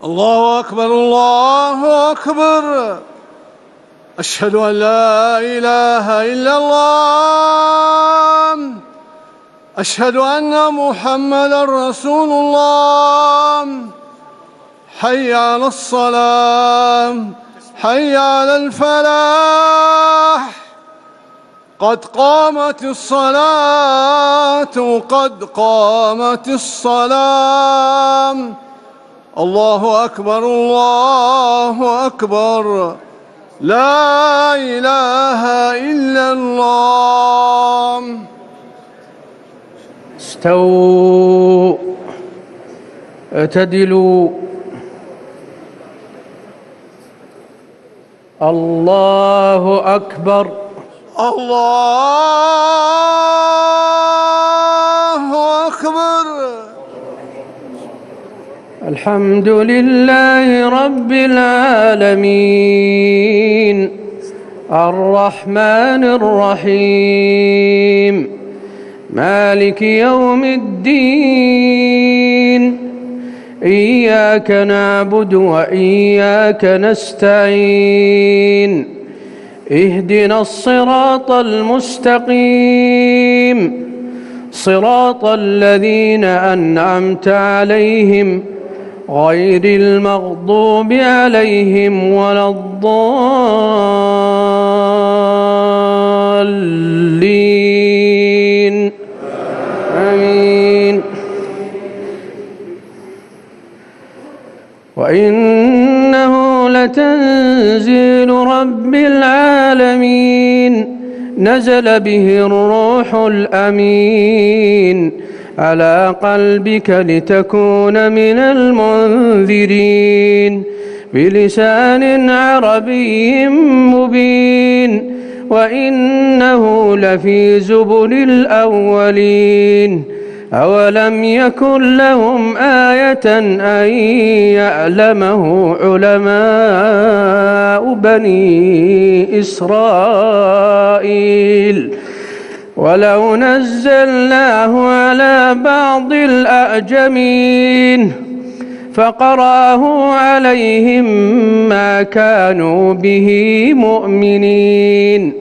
الله أكبر الله أكبر. أشهد أن لا إله إلا الله. أشهد أن محمدًا رسول الله. حي على الصلاة، حي على الفلاح، قد قامت الصلاة، قد قامت الصلاة. الله أكبر الله أكبر. لا إله إلا الله. استووا، اعتدلوا. الله أكبر. الله أكبر. الحمد لله رب العالمين، الرحمن الرحيم، مالك يوم الدين. إياك نعبد وإياك نستعين. اهدنا الصراط المستقيم، صراط الذين أنعمت عليهم غير المغضوب عليهم ولا الضالين. آمين. وإنه لتنزيل رب العالمين، نزل به الروح الأمين على قلبك لتكون من المنذرين، بلسان عربي مبين. وإنه لفي زبر الأولين. أولم يكن لهم آية أن يعلمه علماء بني إسرائيل؟ ولو نزلناه على بعض الأعجمين فقرأه عليهم ما كانوا به مؤمنين.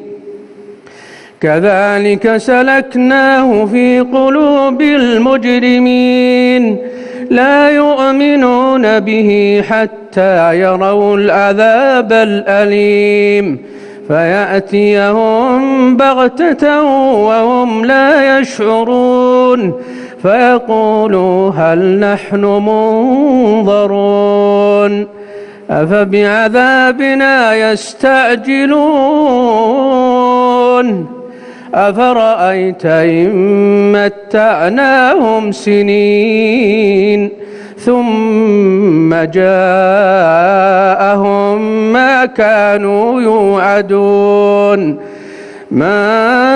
كذلك سلكناه في قلوب المجرمين، لا يؤمنون به حتى يروا العذاب الأليم، فيأتيهم بغتة وهم لا يشعرون، فيقولوا هل نحن منظرون؟ أفبعذابنا يستعجلون؟ أفرأيت إن متعناهم سنين ثم جاءهم ما كانوا يوعدون؟ ما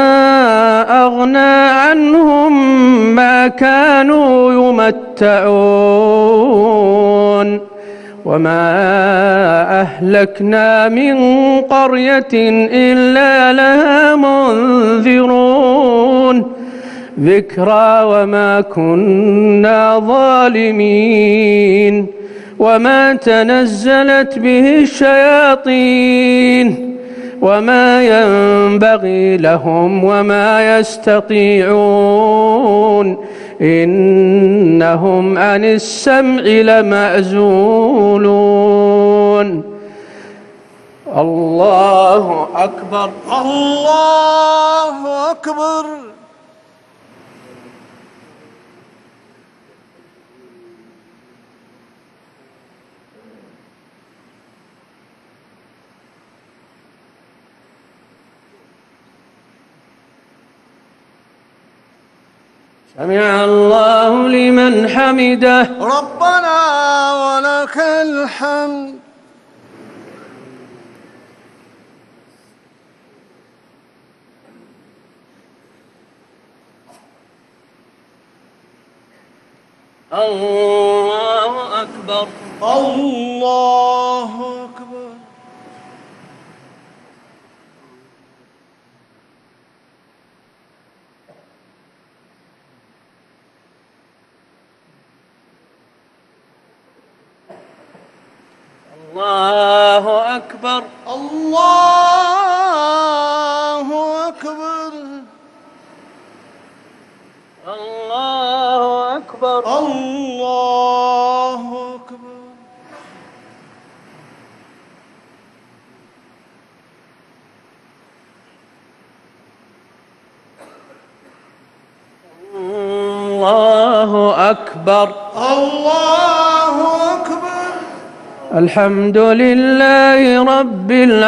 أغنى عنهم ما كانوا يمتعون. وما أهلكنا من قرية إلا لها منذرون، ذكرى وما كنا ظالمين. وما تنزلت به الشياطين وما ينبغي لهم وما يستطيعون، إنهم عن السمع لمعزولون. الله أكبر الله أكبر. سمع الله لمن حمده. ربنا ولك الحمد. الله أكبر الله أكبر. الله أكبر. الله أكبر. الله أكبر. الله أكبر. الله أكبر. الله أكبر. الحمد لله رب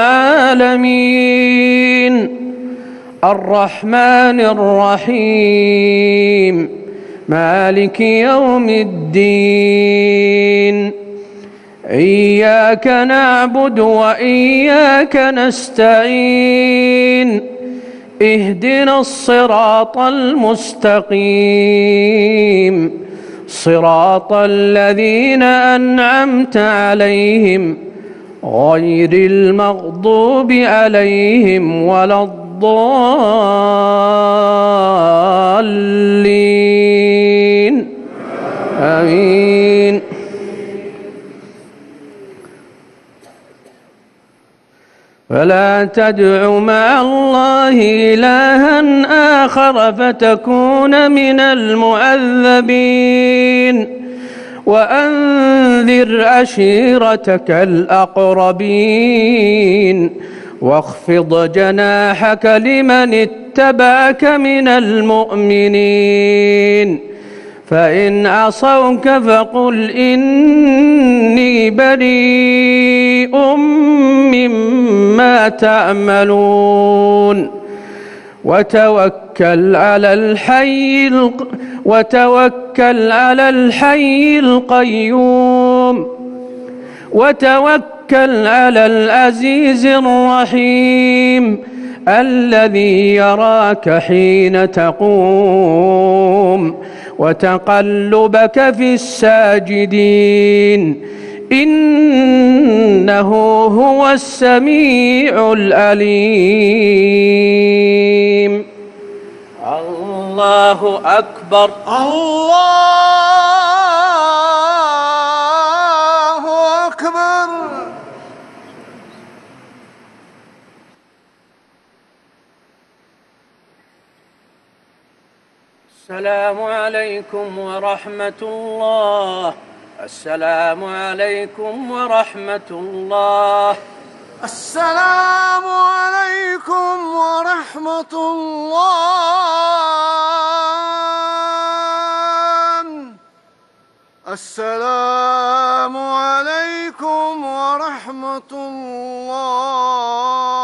العالمين الرحمن الرحيم مالك يوم الدين إياك نعبد وإياك نستعين اهدنا الصراط المستقيم صراط الذين أنعمت عليهم غير المغضوب عليهم ولا الضالين آمين. فلا تدع مع الله إلها آخر فتكون من المعذبين وأنذر عشيرتك الأقربين واخفض جناحك لمن اتبعك من المؤمنين فإن عصوك فقل إني بريء مما تعملون وتوكل على الحي القيوم وتوكل على العزيز الرحيم الذي يراك حين تقوم وتقلبك في الساجدين إنه هو السميع العليم. الله أكبر. الله أكبر. السلام عليكم ورحمة الله. السلام عليكم ورحمة الله. السلام عليكم ورحمة الله. السلام عليكم ورحمة الله.